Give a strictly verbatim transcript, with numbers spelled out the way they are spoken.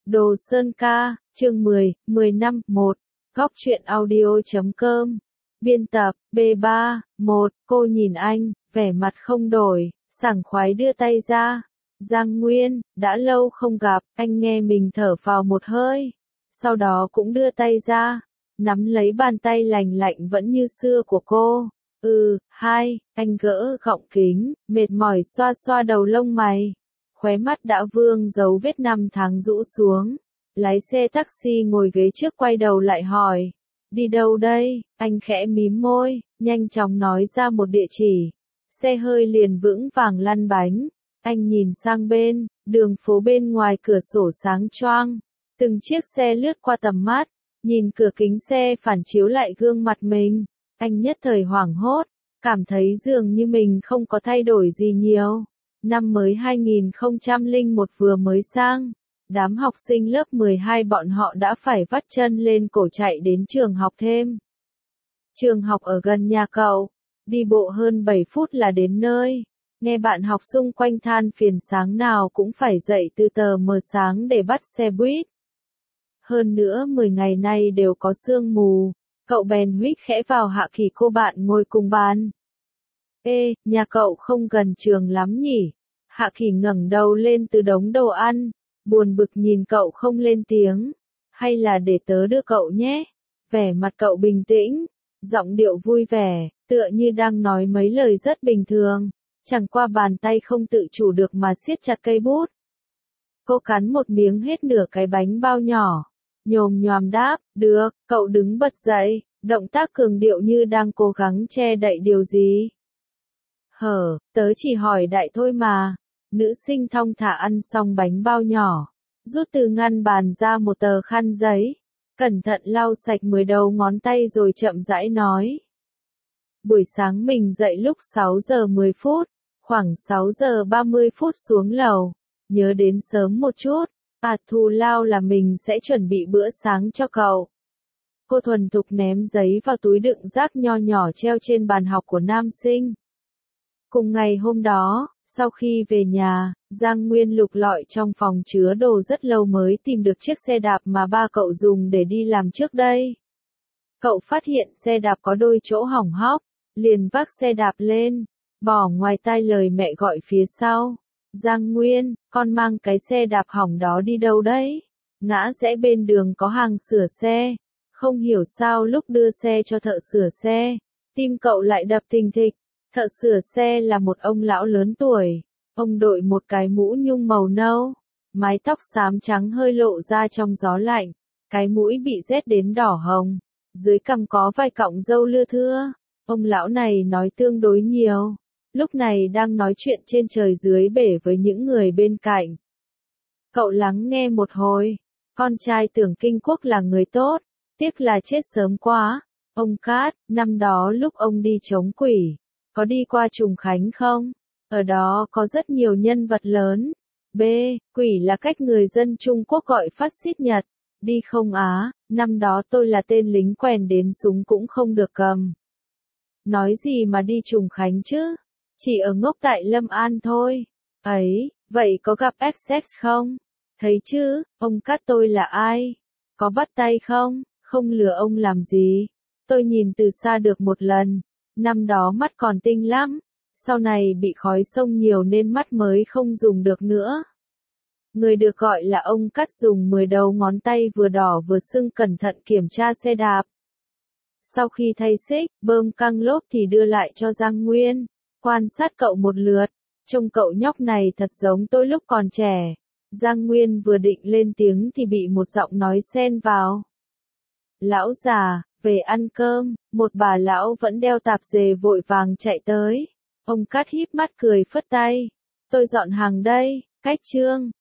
Đồ Sơn Ca, chương mười, mười năm, một, góc truyện audio chấm com. Biên tập, B ba, một, cô nhìn anh, vẻ mặt không đổi, sảng khoái đưa tay ra. Giang Nguyên, đã lâu không gặp, anh nghe mình thở phào một hơi. Sau đó cũng đưa tay ra, nắm lấy bàn tay lành lạnh vẫn như xưa của cô. Ừ, hai, anh gỡ gọng kính, mệt mỏi xoa xoa đầu lông mày. Khóe mắt đã vương dấu vết năm tháng rũ xuống. Lái xe taxi ngồi ghế trước quay đầu lại hỏi. Đi đâu đây? Anh khẽ mím môi, nhanh chóng nói ra một địa chỉ. Xe hơi liền vững vàng lăn bánh. Anh nhìn sang bên, đường phố bên ngoài cửa sổ sáng choang. Từng chiếc xe lướt qua tầm mắt, nhìn cửa kính xe phản chiếu lại gương mặt mình. Anh nhất thời hoảng hốt, cảm thấy dường như mình không có thay đổi gì nhiều. Năm mới hai nghìn không trăm lẻ một vừa mới sang, đám học sinh lớp mười hai bọn họ đã phải vắt chân lên cổ chạy đến trường học thêm. Trường học ở gần nhà cậu, đi bộ hơn bảy phút là đến nơi. Nghe bạn học xung quanh than phiền sáng nào cũng phải dậy từ tờ mờ sáng để bắt xe buýt. Hơn nữa mười ngày nay đều có sương mù, cậu bèn huýt khẽ vào Hạ Kỳ cô bạn ngồi cùng bàn. Ê, nhà cậu không gần trường lắm nhỉ? Hạ Kỳ ngẩng đầu lên từ đống đồ ăn, buồn bực nhìn cậu không lên tiếng. Hay là để tớ đưa cậu nhé? Vẻ mặt cậu bình tĩnh, giọng điệu vui vẻ, tựa như đang nói mấy lời rất bình thường. Chẳng qua bàn tay không tự chủ được mà siết chặt cây bút. Cô cắn một miếng hết nửa cái bánh bao nhỏ. Nhồm nhoàm đáp, được, cậu đứng bật dậy, động tác cường điệu như đang cố gắng che đậy điều gì. Hở, tớ chỉ hỏi đại thôi mà. Nữ sinh thong thả ăn xong bánh bao nhỏ, rút từ ngăn bàn ra một tờ khăn giấy, cẩn thận lau sạch mười đầu ngón tay rồi chậm rãi nói. Buổi sáng mình dậy lúc sáu giờ mười phút, khoảng sáu giờ ba mươi phút xuống lầu, nhớ đến sớm một chút, à thù lao là mình sẽ chuẩn bị bữa sáng cho cậu. Cô thuần thục ném giấy vào túi đựng rác nho nhỏ treo trên bàn học của nam sinh. Cùng ngày hôm đó, sau khi về nhà, Giang Nguyên lục lọi trong phòng chứa đồ rất lâu mới tìm được chiếc xe đạp mà ba cậu dùng để đi làm trước đây. Cậu phát hiện xe đạp có đôi chỗ hỏng hóc, liền vác xe đạp lên, bỏ ngoài tai lời mẹ gọi phía sau. Giang Nguyên, con mang cái xe đạp hỏng đó đi đâu đấy? Ngã rẽ bên đường có hàng sửa xe. Không hiểu sao lúc đưa xe cho thợ sửa xe, tim cậu lại đập thình thịch. Thợ sửa xe là một ông lão lớn tuổi. Ông đội một cái mũ nhung màu nâu, mái tóc xám trắng hơi lộ ra trong gió lạnh, cái mũi bị rét đến đỏ hồng, dưới cằm có vài cọng râu lưa thưa. Ông lão này nói tương đối nhiều, lúc này đang nói chuyện trên trời dưới bể với những người bên cạnh. Cậu lắng nghe một hồi, con trai Tưởng Kinh Quốc là người tốt, tiếc là chết sớm quá. Ông Cát, năm đó lúc ông đi chống quỷ, có đi qua Trùng Khánh không? Ở đó có rất nhiều nhân vật lớn. B. Quỷ là cách người dân Trung Quốc gọi phát xít Nhật. Đi không á, năm đó tôi là tên lính quèn đến súng cũng không được cầm. Nói gì mà đi Trùng Khánh chứ? Chỉ ở ngốc tại Lâm An thôi. Ấy, vậy có gặp ét ét không? Thấy chứ, ông Cát tôi là ai? Có bắt tay không? Không lừa ông làm gì. Tôi nhìn từ xa được một lần. Năm đó mắt còn tinh lắm. Sau này bị khói sông nhiều nên mắt mới không dùng được nữa. Người được gọi là ông Cát dùng mười đầu ngón tay vừa đỏ vừa sưng cẩn thận kiểm tra xe đạp. Sau khi thay xích, bơm căng lốp thì đưa lại cho Giang Nguyên. Quan sát cậu một lượt, trông cậu nhóc này thật giống tôi lúc còn trẻ. Giang Nguyên vừa định lên tiếng thì bị một giọng nói xen vào. Lão già, về ăn cơm. Một bà lão vẫn đeo tạp dề vội vàng chạy tới. Ông Cát híp mắt cười phất tay. Tôi dọn hàng đây, cách trương.